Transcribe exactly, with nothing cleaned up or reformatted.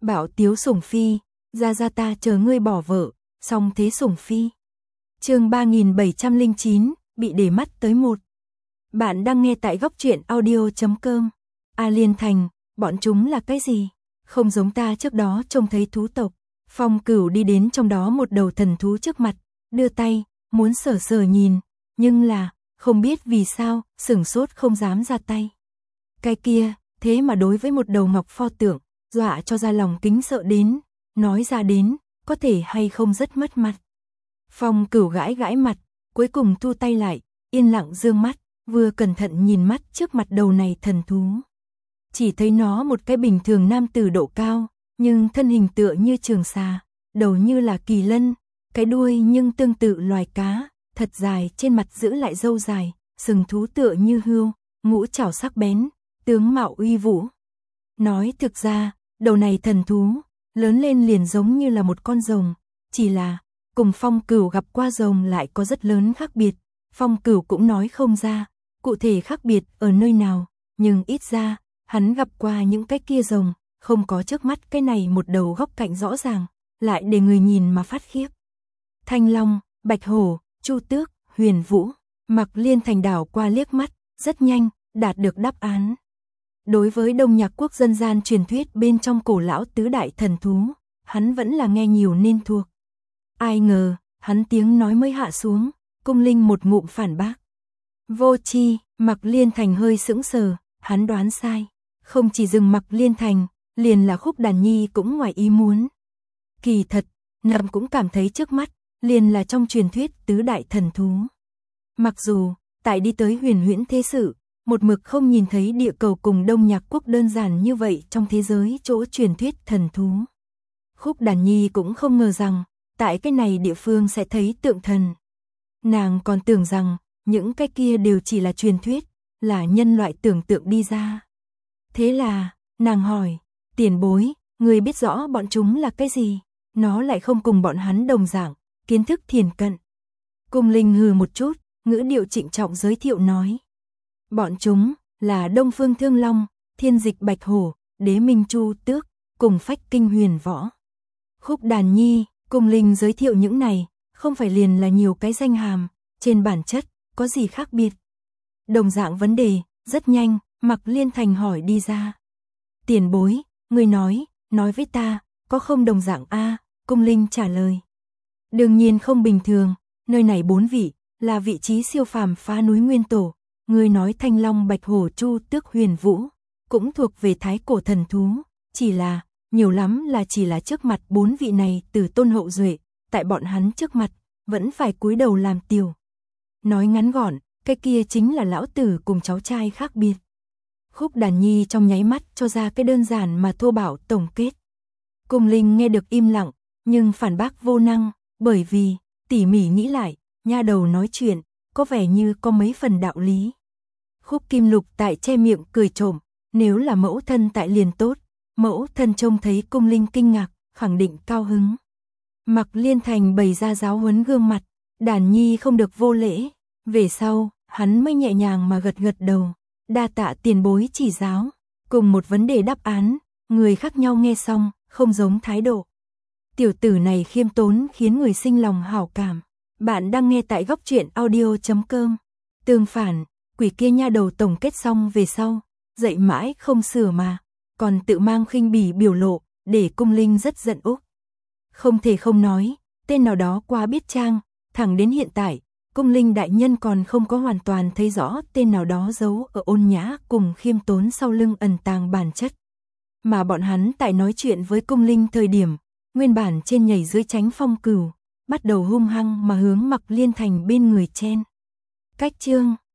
Bảo tiếu sủng phi, ra ra ta chờ ngươi bỏ vợ, song thế sủng phi. Chương ba nghìn bảy trăm lẻ chín, bị để mắt tới một. Bạn đang nghe tại góc truyện audio chấm com. A Liên Thành, bọn chúng là cái gì? Không giống ta trước đó trông thấy thú tộc. Phong Cửu đi đến trong đó một đầu thần thú trước mặt, đưa tay, muốn sờ sờ nhìn, nhưng là, không biết vì sao, sửng sốt không dám ra tay. Cái kia, thế mà đối với một đầu ngọc pho tượng, dọa cho ra lòng kính sợ đến, nói ra đến, có thể hay không rất mất mặt. Phong Cửu gãi gãi mặt, cuối cùng thu tay lại, yên lặng dương mắt, vừa cẩn thận nhìn mắt trước mặt đầu này thần thú. Chỉ thấy nó một cái bình thường nam tử độ cao, nhưng thân hình tựa như trường xà, đầu như là kỳ lân, cái đuôi nhưng tương tự loài cá, thật dài, trên mặt giữ lại râu dài, sừng thú tựa như hươu, ngũ trảo sắc bén, tướng mạo uy vũ. Nói thực ra, đầu này thần thú, lớn lên liền giống như là một con rồng, chỉ là, cùng Phong Cửu gặp qua rồng lại có rất lớn khác biệt. Phong Cửu cũng nói không ra, cụ thể khác biệt ở nơi nào, nhưng ít ra, hắn gặp qua những cái kia rồng, không có trước mắt cái này một đầu góc cạnh rõ ràng, lại để người nhìn mà phát khiếp. Thanh Long, Bạch Hổ, Chu Tước, Huyền Vũ, Mặc Liên Thành đảo qua liếc mắt, rất nhanh, đạt được đáp án. Đối với Đông Nhạc quốc dân gian truyền thuyết bên trong cổ lão tứ đại thần thú, hắn vẫn là nghe nhiều nên thuộc. Ai ngờ, hắn tiếng nói mới hạ xuống, Cung Linh một ngụm phản bác. Vô tri, Mặc Liên Thành hơi sững sờ, hắn đoán sai. Không chỉ dừng Mặc Liên Thành, liền là Khúc Đàn Nhi cũng ngoài ý muốn. Kỳ thật, Nậm cũng cảm thấy trước mắt, liền là trong truyền thuyết tứ đại thần thú. Mặc dù, tại đi tới Huyền Huyễn thế sự, một mực không nhìn thấy địa cầu cùng Đông Nhạc quốc đơn giản như vậy trong thế giới chỗ truyền thuyết thần thú. Khúc Đàn Nhi cũng không ngờ rằng, tại cái này địa phương sẽ thấy tượng thần. Nàng còn tưởng rằng, những cái kia đều chỉ là truyền thuyết, là nhân loại tưởng tượng đi ra. Thế là, nàng hỏi, tiền bối, người biết rõ bọn chúng là cái gì? Nó lại không cùng bọn hắn đồng dạng, kiến thức thiền cận. Cung Linh hừ một chút, ngữ điệu trịnh trọng giới thiệu nói. Bọn chúng, là Đông Phương Thương Long, Thiên Dịch Bạch Hổ, Đế Minh Chu Tước, cùng Phách Kinh Huyền Võ. Khúc Đàn Nhi, Cung Linh giới thiệu những này, không phải liền là nhiều cái danh hàm, trên bản chất, có gì khác biệt. Đồng dạng vấn đề, rất nhanh, Mặc Liên Thành hỏi đi ra. Tiền bối, người nói, nói với ta, có không đồng dạng a? Cung Linh trả lời. Đương nhiên không bình thường, nơi này bốn vị, là vị trí siêu phàm phá núi nguyên tổ. Người nói Thanh Long Bạch Hổ Chu Tước Huyền Vũ, cũng thuộc về thái cổ thần thú, chỉ là, nhiều lắm là chỉ là trước mặt bốn vị này từ tôn hậu duệ, tại bọn hắn trước mặt, vẫn phải cúi đầu làm tiểu. Nói ngắn gọn, cái kia chính là lão tử cùng cháu trai khác biệt. Khúc Đàn Nhi trong nháy mắt cho ra cái đơn giản mà thô bạo tổng kết. Cung Linh nghe được im lặng, nhưng phản bác vô năng, bởi vì, tỉ mỉ nghĩ lại, nha đầu nói chuyện, có vẻ như có mấy phần đạo lý. Khúc Kim Lục tại che miệng cười trộm, nếu là mẫu thân tại liền tốt, mẫu thân trông thấy Cung Linh kinh ngạc, khẳng định cao hứng. Mặc Liên Thành bày ra giáo huấn gương mặt, Đàn Nhi không được vô lễ, về sau, hắn mới nhẹ nhàng mà gật gật đầu, đa tạ tiền bối chỉ giáo, cùng một vấn đề đáp án, người khác nhau nghe xong, không giống thái độ. Tiểu tử này khiêm tốn khiến người sinh lòng hảo cảm. Bạn đang nghe tại góc truyện audio chấm com. Tương phản, quỷ kia nha đầu tổng kết xong về sau, dậy mãi không sửa mà, còn tự mang khinh bỉ biểu lộ, để Cung Linh rất giận úc. Không thể không nói, tên nào đó quá biết trang, thẳng đến hiện tại, Cung Linh đại nhân còn không có hoàn toàn thấy rõ tên nào đó giấu ở ôn nhã cùng khiêm tốn sau lưng ẩn tàng bản chất. Mà bọn hắn tại nói chuyện với Cung Linh thời điểm, nguyên bản trên nhảy dưới tránh Phong Cửu, bắt đầu hung hăng mà hướng Mặc Liên Thành bên người chen. Cách chương